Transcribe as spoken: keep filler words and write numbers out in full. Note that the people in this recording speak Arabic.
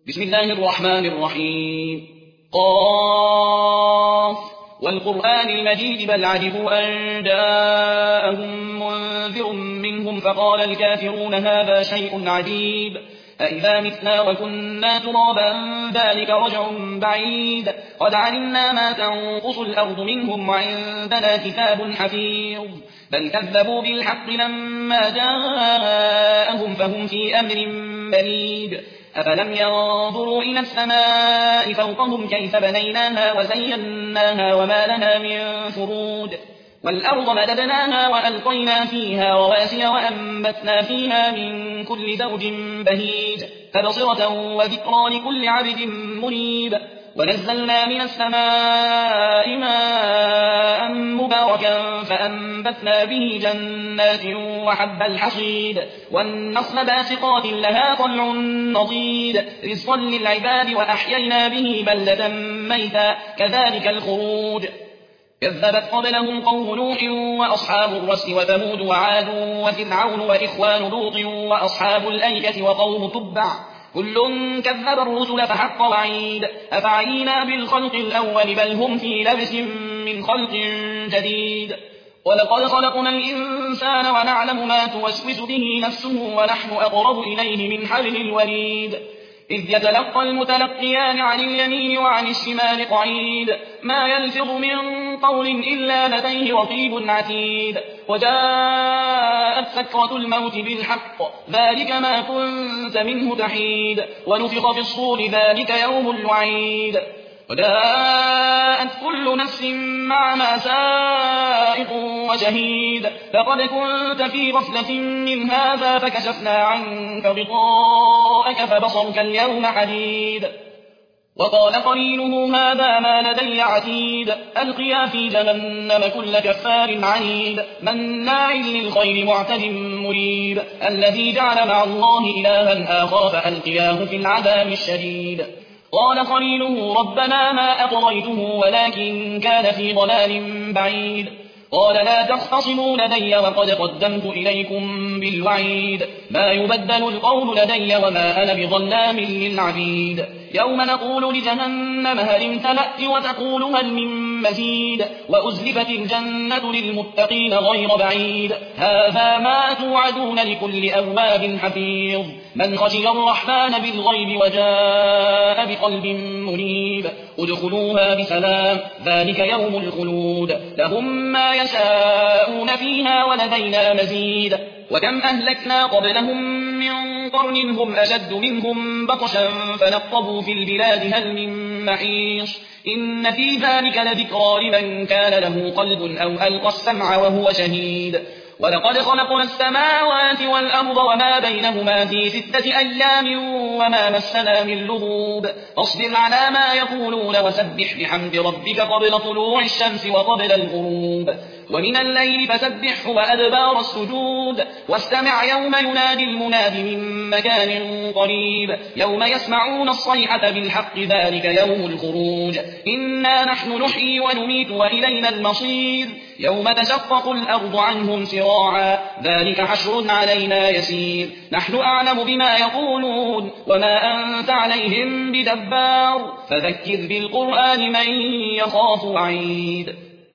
بسم الله الرحمن الرحيم. قاف والقرآن المجيد بل عجبوا أن جاءهم منذر منهم فقال الكافرون هذا شيء عجيب أإذا متنا وكنا ترابا ذلك رجع بعيد قد علمنا ما تنقص الأرض منهم وعندنا كتاب حفيظ بل كذبوا بالحق لما جاءهم فهم في أمر مريد أفلم ينظروا إلى السماء فوقهم كيف بنيناها وزيناها وما لها من فروج والأرض مددناها وألقينا فيها رواسي وأنبتنا فيها من كل زوج بهيج تبصرة وذكرى لكل عبد منيب ونزلنا من السماء ماء مباركا فأنبتنا به جنات وحب الحصيد والنخل باسقات لها طلع نضيد رزقا للعباد وأحيينا به بلدة ميتا كذلك الخروج كذبت قبلهم قوم نوح وأصحاب الرس وثمود وعاد وفرعون وإخوان لوط وأصحاب الأيكة وقوم تبع كل كذب الرسل فحق وعيد أفعينا بالخلق الأول بل هم في لبس من خلق جديد ولقد خلقنا الإنسان ونعلم ما توسوس به نفسه ونحن أقرب إليه من حبل الوريد إذ يتلقى المتلقيان عن اليمين وعن الشمال قعيد ما يلفظ من قول إلا لديه رقيب عتيد وجاءت سكرة الموت بالحق ذلك ما كنت منه تحيد ونفخ في الصور ذلك يوم الوعيد وجاءت كل نفس مع ما سائق وشهيد فقد كنت في غفلة من هذا فكشفنا عنك غطاءك فبصرك اليوم حديد وقال قرينه هذا ما لدي عتيد ألقيا في جهنم كل كفار عنيد مناع للخير معتد مريب الذي جعل مع الله إلها آخر فألقياه في العذاب الشديد قال قرينه ربنا ما أطغيته ولكن كان في ضلال بعيد قال لا تختصموا لدي وقد قدمت إليكم بالوعيد ما يبدل القول لدي وما أنا بظلام للعبيد يوم نقول لجهنم هل امتلأت وتقول هل من مزيد وأزلفت الجنة للمتقين غير بعيد هذا ما توعدون لكل أواب حفيظ من خشي الرحمن بالغيب وجاء بقلب منيب ادخلوها بسلام ذلك يوم الخلود لهم ما يشاءون فيها ولدينا مزيد وكم أهلكنا قبلهم من قرن هم أشد منهم بطشا فنقبوا في البلاد هل من محيص إن في ذلك لذكرى لمن كان له قلب أو ألقى السمع وهو شهيد ولقد خلقنا السماوات والأرض وما بينهما في ستة أيام وما مسنا من لغوب فاصبر على ما يقولون وسبح بحمد ربك قبل طلوع الشمس وقبل الغروب ومن الليل فسبحه وأدبار السجود واستمع يوم ينادي المناد من مكان قريب يوم يسمعون الصيحة بالحق ذلك يوم الخروج إنا نحن نحيي ونميت وإلينا المصير يوم تشقق الأرض عنهم سراعا ذلك حشر علينا يسير نحن أعلم بما يقولون وما أنت عليهم بدبار فذكر بالقرآن من يخاف وعيد